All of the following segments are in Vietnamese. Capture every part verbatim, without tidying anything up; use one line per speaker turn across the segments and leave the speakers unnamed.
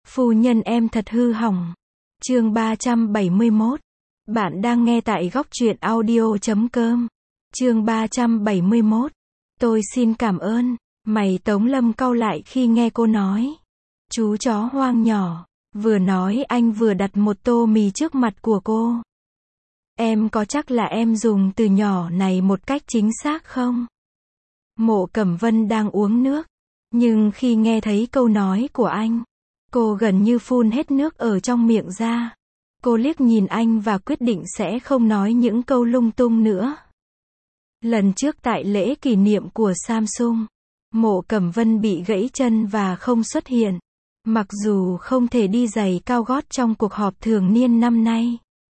Phu nhân em thật hư hỏng. Chương ba trăm bảy mươi mốt. Bạn đang nghe tại góc truyện audio chấm com. Chương ba trăm bảy mươi mốt. Tôi xin cảm ơn. Mày Tống Lâm cau lại khi nghe cô nói. Chú chó hoang nhỏ. Vừa nói anh vừa đặt một tô mì trước mặt của cô. Em có chắc là em dùng từ nhỏ này một cách chính xác không? Mộ Cẩm Vân đang uống nước. Nhưng khi nghe thấy câu nói của anh, cô gần như phun hết nước ở trong miệng ra. Cô liếc nhìn anh và quyết định sẽ không nói những câu lung tung nữa. Lần trước tại lễ kỷ niệm của Samsung, Mộ Cẩm Vân bị gãy chân và không xuất hiện. Mặc dù không thể đi giày cao gót trong cuộc họp thường niên năm nay,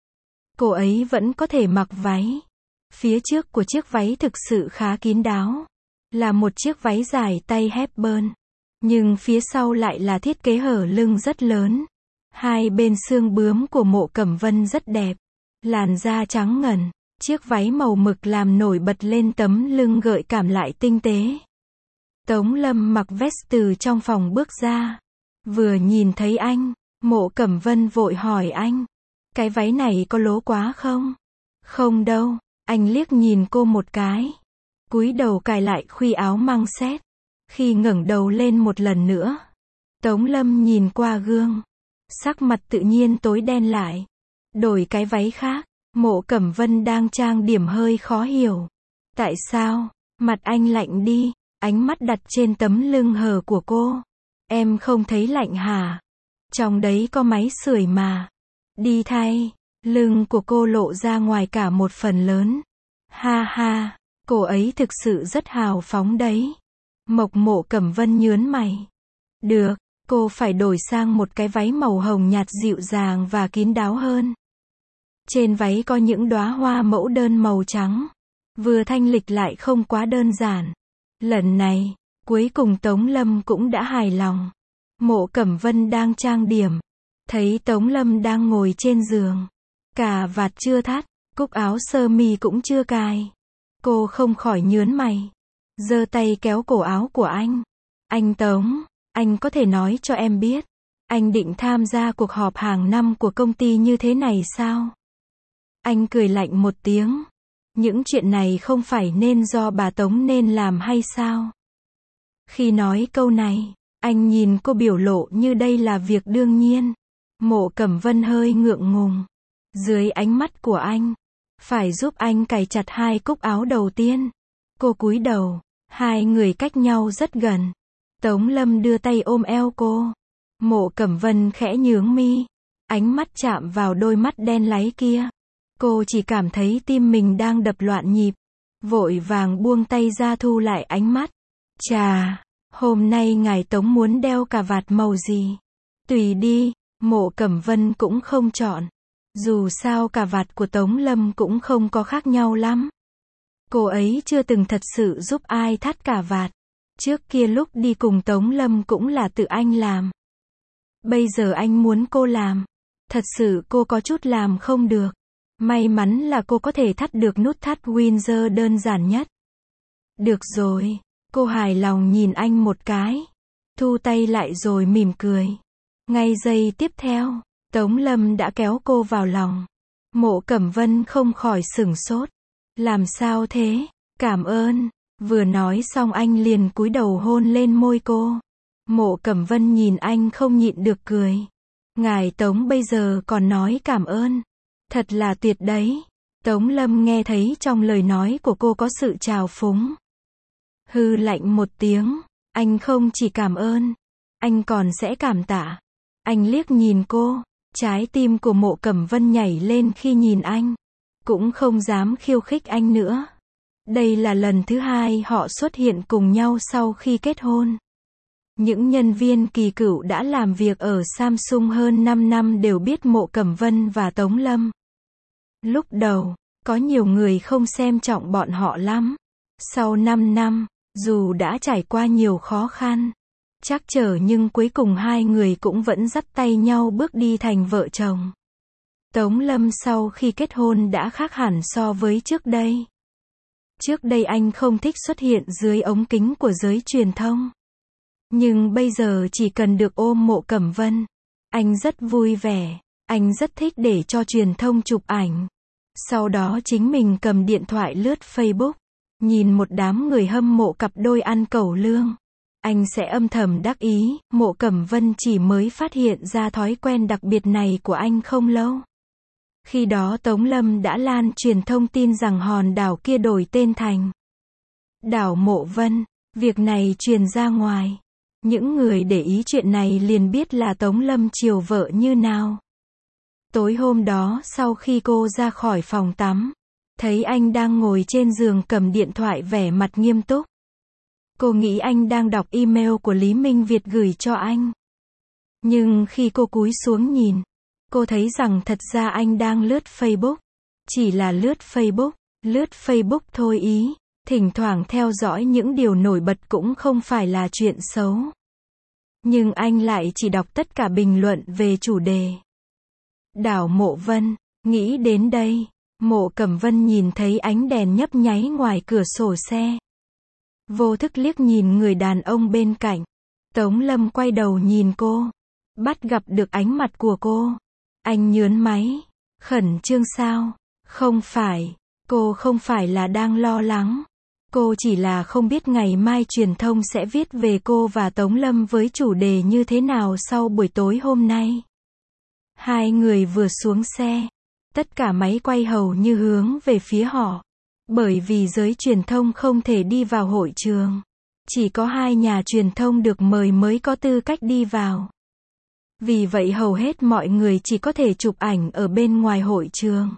cô ấy vẫn có thể mặc váy. Phía trước của chiếc váy thực sự khá kín đáo, là một chiếc váy dài tay Hepburn, nhưng phía sau lại là thiết kế hở lưng rất lớn. Hai bên xương bướm của Mộ Cẩm Vân rất đẹp, làn da trắng ngần, chiếc váy màu mực làm nổi bật lên tấm lưng gợi cảm lại tinh tế. Tống Lâm mặc vest từ trong phòng bước ra. Vừa nhìn thấy anh, Mộ Cẩm Vân vội hỏi anh, cái váy này có lố quá không? Không đâu, anh liếc nhìn cô một cái, cúi đầu cài lại khuy áo măng xét. Khi ngẩng đầu lên một lần nữa, Tống Lâm nhìn qua gương, sắc mặt tự nhiên tối đen lại. Đổi cái váy khác. Mộ Cẩm Vân đang trang điểm hơi khó hiểu. Tại sao? Mặt anh lạnh đi, ánh mắt đặt trên tấm lưng hở của cô. Em không thấy lạnh hả? Trong đấy có máy sưởi mà. Đi thay. Lưng của cô lộ ra ngoài cả một phần lớn. Ha ha, cô ấy thực sự rất hào phóng đấy. Mộc Mộ Cẩm Vân nhướng mày. Được, cô phải đổi sang một cái váy màu hồng nhạt dịu dàng và kín đáo hơn. Trên váy có những đóa hoa mẫu đơn màu trắng, vừa thanh lịch lại không quá đơn giản. Lần này, cuối cùng Tống Lâm cũng đã hài lòng. Mộ Cẩm Vân đang trang điểm, thấy Tống Lâm đang ngồi trên giường, cà vạt chưa thắt, cúc áo sơ mi cũng chưa cài. Cô không khỏi nhướng mày, giơ tay kéo cổ áo của anh. Anh Tống, anh có thể nói cho em biết, anh định tham gia cuộc họp hàng năm của công ty như thế này sao? Anh cười lạnh một tiếng. Những chuyện này không phải nên do bà Tống nên làm hay sao? Khi nói câu này, anh nhìn cô biểu lộ như đây là việc đương nhiên. Mộ Cẩm Vân hơi ngượng ngùng. Dưới ánh mắt của anh, phải giúp anh cài chặt hai cúc áo đầu tiên. Cô cúi đầu, hai người cách nhau rất gần. Tống Lâm đưa tay ôm eo cô. Mộ Cẩm Vân khẽ nhướng mi, ánh mắt chạm vào đôi mắt đen láy kia. Cô chỉ cảm thấy tim mình đang đập loạn nhịp, vội vàng buông tay ra thu lại ánh mắt. Chà, hôm nay ngài Tống muốn đeo cà vạt màu gì? Tùy đi, Mộ Cẩm Vân cũng không chọn. Dù sao cà vạt của Tống Lâm cũng không có khác nhau lắm. Cô ấy chưa từng thật sự giúp ai thắt cà vạt. Trước kia lúc đi cùng Tống Lâm cũng là tự anh làm. Bây giờ anh muốn cô làm. Thật sự cô có chút làm không được. May mắn là cô có thể thắt được nút thắt Windsor đơn giản nhất. Được rồi, cô hài lòng nhìn anh một cái, thu tay lại rồi mỉm cười. Ngay giây tiếp theo, Tống Lâm đã kéo cô vào lòng. Mộ Cẩm Vân không khỏi sửng sốt. Làm sao thế? Cảm ơn. Vừa nói xong anh liền cúi đầu hôn lên môi cô. Mộ Cẩm Vân nhìn anh không nhịn được cười. Ngài Tống bây giờ còn nói cảm ơn. Thật là tuyệt đấy. Tống Lâm nghe thấy trong lời nói của cô có sự trào phúng. Hư lạnh một tiếng. Anh không chỉ cảm ơn, anh còn sẽ cảm tạ. Anh liếc nhìn cô. Trái tim của Mộ Cẩm Vân nhảy lên khi nhìn anh. Cũng không dám khiêu khích anh nữa. Đây là lần thứ hai họ xuất hiện cùng nhau sau khi kết hôn. Những nhân viên kỳ cựu đã làm việc ở Samsung hơn năm năm đều biết Mộ Cẩm Vân và Tống Lâm. Lúc đầu, có nhiều người không xem trọng bọn họ lắm. Sau năm năm, dù đã trải qua nhiều khó khăn, trắc trở nhưng cuối cùng hai người cũng vẫn dắt tay nhau bước đi thành vợ chồng. Tống Lâm sau khi kết hôn đã khác hẳn so với trước đây. Trước đây anh không thích xuất hiện dưới ống kính của giới truyền thông. Nhưng bây giờ chỉ cần được ôm Mộ Cẩm Vân, Anh rất vui vẻ. Anh rất thích để cho truyền thông chụp ảnh. Sau đó chính mình cầm điện thoại lướt Facebook. Nhìn một đám người hâm mộ cặp đôi ăn cẩu lương. Anh sẽ âm thầm đắc ý, Mộ Cẩm Vân chỉ mới phát hiện ra thói quen đặc biệt này của anh không lâu. Khi đó Tống Lâm đã lan truyền thông tin rằng hòn đảo kia đổi tên thành đảo Mộ Vân. Việc này truyền ra ngoài. Những người để ý chuyện này liền biết là Tống Lâm chiều vợ như nào. Tối hôm đó sau khi cô ra khỏi phòng tắm, thấy anh đang ngồi trên giường cầm điện thoại vẻ mặt nghiêm túc. Cô nghĩ anh đang đọc email của Lý Minh Việt gửi cho anh. Nhưng khi cô cúi xuống nhìn, cô thấy rằng thật ra anh đang lướt Facebook. Chỉ là lướt Facebook, lướt Facebook thôi ý. Thỉnh thoảng theo dõi những điều nổi bật cũng không phải là chuyện xấu. Nhưng anh lại chỉ đọc tất cả bình luận về chủ đề đảo Mộ Vân. Nghĩ đến đây, Mộ Cẩm Vân nhìn thấy ánh đèn nhấp nháy ngoài cửa sổ xe. Vô thức liếc nhìn người đàn ông bên cạnh. Tống Lâm quay đầu nhìn cô. Bắt gặp được ánh mặt của cô. Anh nhớn máy. Khẩn trương sao? Không phải. Cô không phải là đang lo lắng. Cô chỉ là không biết ngày mai truyền thông sẽ viết về cô và Tống Lâm với chủ đề như thế nào sau buổi tối hôm nay. Hai người vừa xuống xe. Tất cả máy quay hầu như hướng về phía họ. Bởi vì giới truyền thông không thể đi vào hội trường. Chỉ có hai nhà truyền thông được mời mới có tư cách đi vào. Vì vậy hầu hết mọi người chỉ có thể chụp ảnh ở bên ngoài hội trường.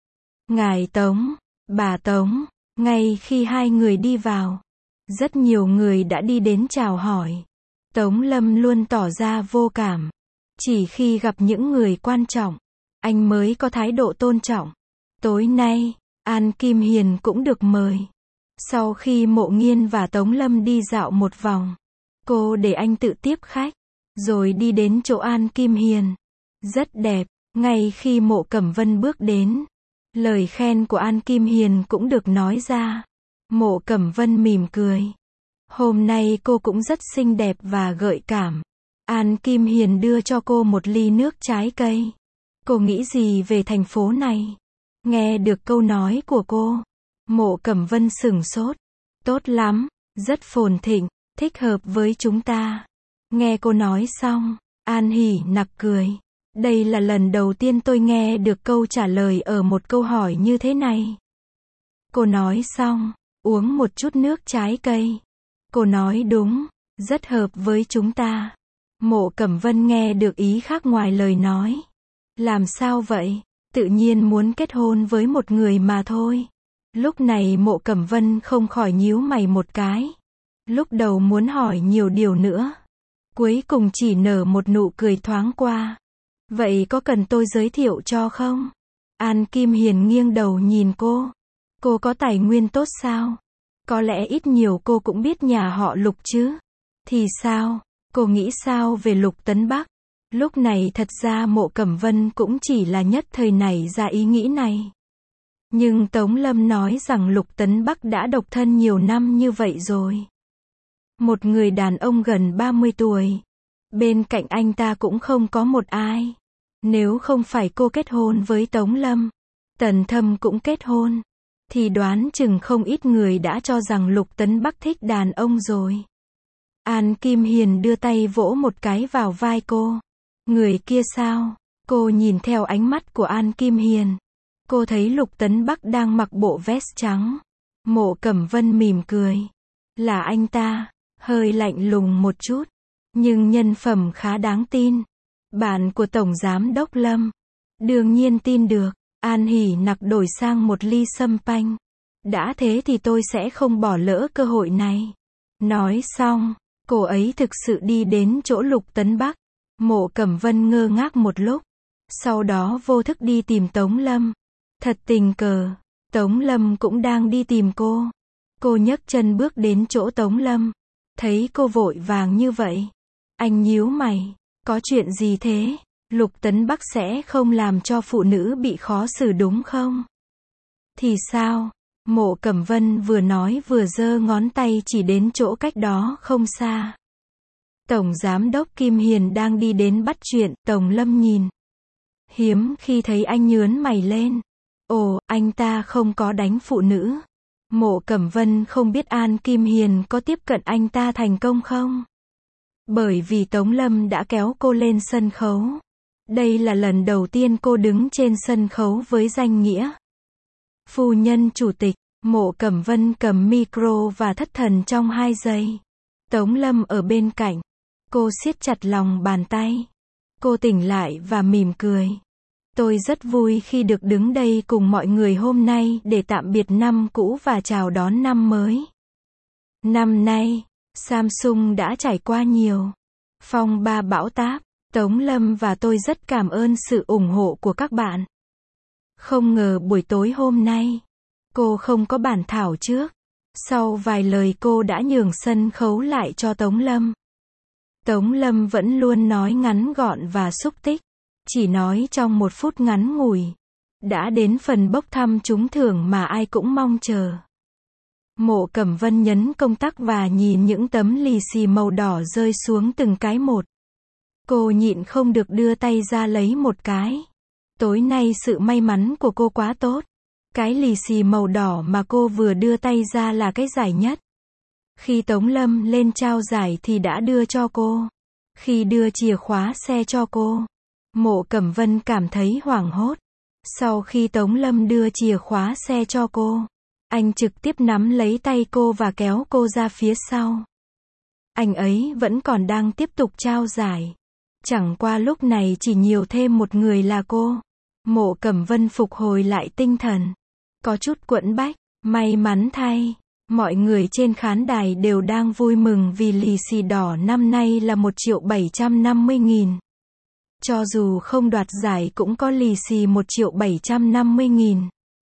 Ngài Tống, bà Tống, ngay khi hai người đi vào, rất nhiều người đã đi đến chào hỏi. Tống Lâm luôn tỏ ra vô cảm. Chỉ khi gặp những người quan trọng, anh mới có thái độ tôn trọng. Tối nay, An Kim Hiền cũng được mời. Sau khi Mộ Nghiên và Tống Lâm đi dạo một vòng, cô để anh tự tiếp khách, rồi đi đến chỗ An Kim Hiền. Rất đẹp. Ngay khi Mộ Cẩm Vân bước đến, lời khen của An Kim Hiền cũng được nói ra. Mộ Cẩm Vân mỉm cười. Hôm nay cô cũng rất xinh đẹp và gợi cảm. An Kim Hiền đưa cho cô một ly nước trái cây. Cô nghĩ gì về thành phố này? Nghe được câu nói của cô, Mộ Cẩm Vân sửng sốt. Tốt lắm, rất phồn thịnh, thích hợp với chúng ta. Nghe cô nói xong, An hỉ nặc cười. Đây là lần đầu tiên tôi nghe được câu trả lời ở một câu hỏi như thế này. Cô nói xong, uống một chút nước trái cây. Cô nói đúng, rất hợp với chúng ta. Mộ Cẩm Vân nghe được ý khác ngoài lời nói. Làm sao vậy? Tự nhiên muốn kết hôn với một người mà thôi. Lúc này Mộ Cẩm Vân không khỏi nhíu mày một cái. Lúc đầu muốn hỏi nhiều điều nữa. Cuối cùng chỉ nở một nụ cười thoáng qua. Vậy có cần tôi giới thiệu cho không? An Kim Hiền nghiêng đầu nhìn cô. Cô có tài nguyên tốt sao? Có lẽ ít nhiều cô cũng biết nhà họ Lục chứ. Thì sao? Cô nghĩ sao về Lục Tấn Bắc? Lúc này thật ra Mộ Cẩm Vân cũng chỉ là nhất thời nảy ra ý nghĩ này. Nhưng Tống Lâm nói rằng Lục Tấn Bắc đã độc thân nhiều năm như vậy rồi. Một người đàn ông gần ba mươi tuổi. Bên cạnh anh ta cũng không có một ai. Nếu không phải cô kết hôn với Tống Lâm, Tần Thâm cũng kết hôn, thì đoán chừng không ít người đã cho rằng Lục Tấn Bắc thích đàn ông rồi. An Kim Hiền đưa tay vỗ một cái vào vai cô. Người kia sao? Cô nhìn theo ánh mắt của An Kim Hiền. Cô thấy Lục Tấn Bắc đang mặc bộ vest trắng. Mộ Cẩm Vân mỉm cười. Là anh ta, hơi lạnh lùng một chút, nhưng nhân phẩm khá đáng tin. Bạn của Tổng Giám Đốc Lâm. Đương nhiên tin được. An hỉ nặc đổi sang một ly sâm panh. Đã thế thì tôi sẽ không bỏ lỡ cơ hội này. Nói xong, cô ấy thực sự đi đến chỗ Lục Tấn Bắc. Mộ Cẩm Vân ngơ ngác một lúc. Sau đó vô thức đi tìm Tống Lâm. Thật tình cờ, Tống Lâm cũng đang đi tìm cô. Cô nhấc chân bước đến chỗ Tống Lâm. Thấy cô vội vàng như vậy, anh nhíu mày. Có chuyện gì thế? Lục Tấn Bắc sẽ không làm cho phụ nữ bị khó xử đúng không? Thì sao? Mộ Cẩm Vân vừa nói vừa giơ ngón tay chỉ đến chỗ cách đó không xa. Tổng Giám đốc Kim Hiền đang đi đến bắt chuyện, Tống Lâm nhìn. Hiếm khi thấy anh nhướng mày lên. Ồ, anh ta không có đánh phụ nữ. Mộ Cẩm Vân không biết An Kim Hiền có tiếp cận anh ta thành công không? Bởi vì Tống Lâm đã kéo cô lên sân khấu. Đây là lần đầu tiên cô đứng trên sân khấu với danh nghĩa phu nhân chủ tịch. Mộ Cẩm Vân cầm micro và thất thần trong hai giây. Tống Lâm ở bên cạnh. Cô siết chặt lòng bàn tay. Cô tỉnh lại và mỉm cười. Tôi rất vui khi được đứng đây cùng mọi người hôm nay để tạm biệt năm cũ và chào đón năm mới. Năm nay, Samsung đã trải qua nhiều phong ba bão táp. Tống Lâm và tôi rất cảm ơn sự ủng hộ của các bạn. Không ngờ buổi tối hôm nay, cô không có bản thảo trước. Sau vài lời cô đã nhường sân khấu lại cho Tống Lâm. Tống Lâm vẫn luôn nói ngắn gọn và xúc tích. Chỉ nói trong một phút ngắn ngủi. Đã đến phần bốc thăm trúng thưởng mà ai cũng mong chờ. Mộ Cẩm Vân nhấn công tắc và nhìn những tấm lì xì màu đỏ rơi xuống từng cái một. Cô nhịn không được đưa tay ra lấy một cái. Tối nay sự may mắn của cô quá tốt. Cái lì xì màu đỏ mà cô vừa đưa tay ra là cái giải nhất. Khi Tống Lâm lên trao giải thì đã đưa cho cô. Khi đưa chìa khóa xe cho cô, Mộ Cẩm Vân cảm thấy hoảng hốt. Sau khi Tống Lâm đưa chìa khóa xe cho cô, anh trực tiếp nắm lấy tay cô và kéo cô ra phía sau. Anh ấy vẫn còn đang tiếp tục trao giải. Chẳng qua lúc này chỉ nhiều thêm một người là cô. Mộ Cẩm Vân phục hồi lại tinh thần. Có chút quẫn bách. May mắn thay, mọi người trên khán đài đều đang vui mừng vì lì xì đỏ năm nay là một triệu bảy trăm năm mươi nghìn. Cho dù không đoạt giải cũng có lì xì một triệu bảy trăm năm mươi nghìn.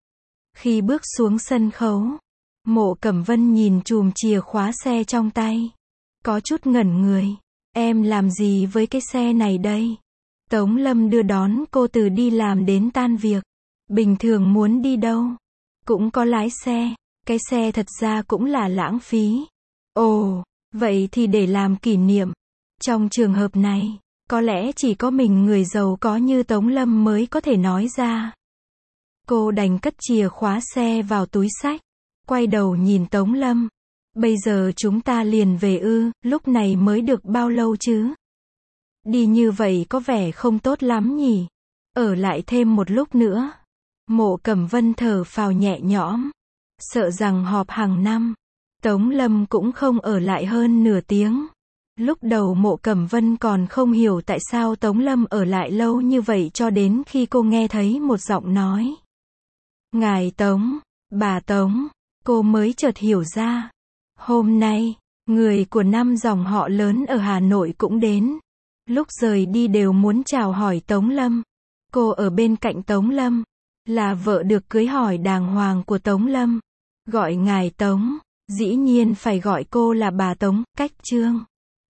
Khi bước xuống sân khấu, Mộ Cẩm Vân nhìn chùm chìa khóa xe trong tay. Có chút ngẩn người. Em làm gì với cái xe này đây? Tống Lâm đưa đón cô từ đi làm đến tan việc. Bình thường muốn đi đâu cũng có lái xe. Cái xe thật ra cũng là lãng phí. Ồ, vậy thì để làm kỷ niệm. Trong trường hợp này, có lẽ chỉ có mình người giàu có như Tống Lâm mới có thể nói ra. Cô đành cất chìa khóa xe vào túi xách. Quay đầu nhìn Tống Lâm. Bây giờ chúng ta liền về ư, lúc này mới được bao lâu chứ? Đi như vậy có vẻ không tốt lắm nhỉ? Ở lại thêm một lúc nữa. Mộ Cẩm Vân thở phào nhẹ nhõm. Sợ rằng họp hàng năm, Tống Lâm cũng không ở lại hơn nửa tiếng. Lúc đầu Mộ Cẩm Vân còn không hiểu tại sao Tống Lâm ở lại lâu như vậy cho đến khi cô nghe thấy một giọng nói. Ngài Tống, bà Tống, cô mới chợt hiểu ra. Hôm nay, người của năm dòng họ lớn ở Hà Nội cũng đến. Lúc rời đi đều muốn chào hỏi Tống Lâm. Cô ở bên cạnh Tống Lâm, là vợ được cưới hỏi đàng hoàng của Tống Lâm. Gọi ngài Tống, dĩ nhiên phải gọi cô là bà Tống, cách chương.